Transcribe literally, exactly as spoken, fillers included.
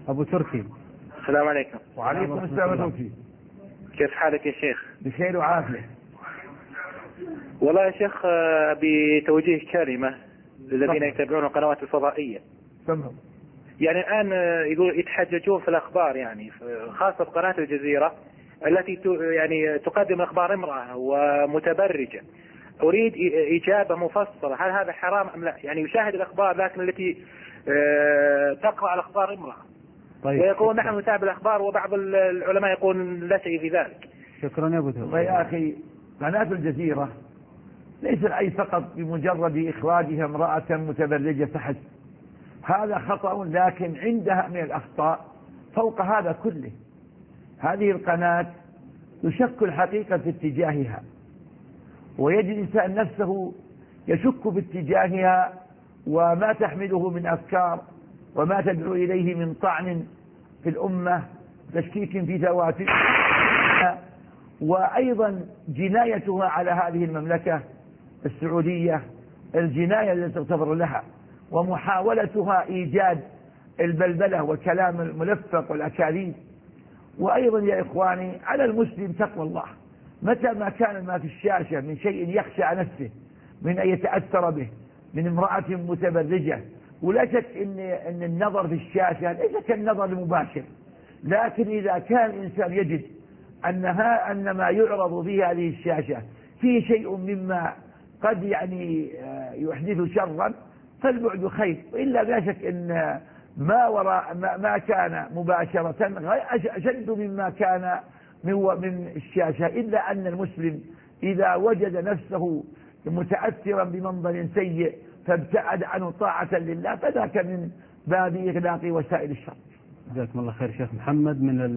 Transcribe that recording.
أبو تركي. السلام عليكم. وعليكم السلام ورحمة الله. كيف حالك يا شيخ؟ بخير وعافية. والله يا شيخ بتوجيه كلمة للذين يتابعون القنوات الفضائية. تمام. يعني الآن يقول يتحججون في الأخبار، يعني خاصة بقناة الجزيرة التي يعني تقدم الأخبار امرأة ومتبرجة. أريد إجابة مفصلة، هل هذا حرام أم لا؟ يعني يشاهد الأخبار لكن التي تقرأ الأخبار امرأة. طيب. ويقول نحن نتابع الأخبار، وبعض العلماء يقول لا شيء في ذلك. شكرا يا أبو تركي. والله يا أخي، قناة الجزيرة ليس الأي فقط بمجرد إخراجها امرأة متبرجة فحسب، هذا خطأ، لكن عندها من الأخطاء فوق هذا كله. هذه القناة يشك الحقيقة في اتجاهها، ويجد الإنسان نفسه يشك باتجاهها وما تحمله من أفكار وما تدعو إليه من طعن في الأمة، تشكيك في ذواتها، وأيضا جنايتها على هذه المملكة السعودية، الجناية التي تغتفر لها، ومحاولتها إيجاد البلبلة والكلام الملفق والأكاذيب. وأيضا يا إخواني، على المسلم تقوى الله، متى ما كان ما في الشاشة من شيء يخشى على نفسه من أن يتأثر به من امرأة متبرجة. ولا شك إن, إن النظر في الشاشة ليس كالنظر المباشر، لكن إذا كان الإنسان يجد أنها أن ما يعرض في هذه الشاشة فيه شيء مما قد يعني يحدث شرا فالبعد خير، وإلا لا شك أن ما وراء ما كان مباشرة أشد مما كان من الشاشة، إلا أن المسلم إذا وجد نفسه متأثرا بمنظر سيء فابتعد عنه طاعة لله فذاك من باب إغلاق وسائل الشر. جزاكم الله خير شيخ محمد. من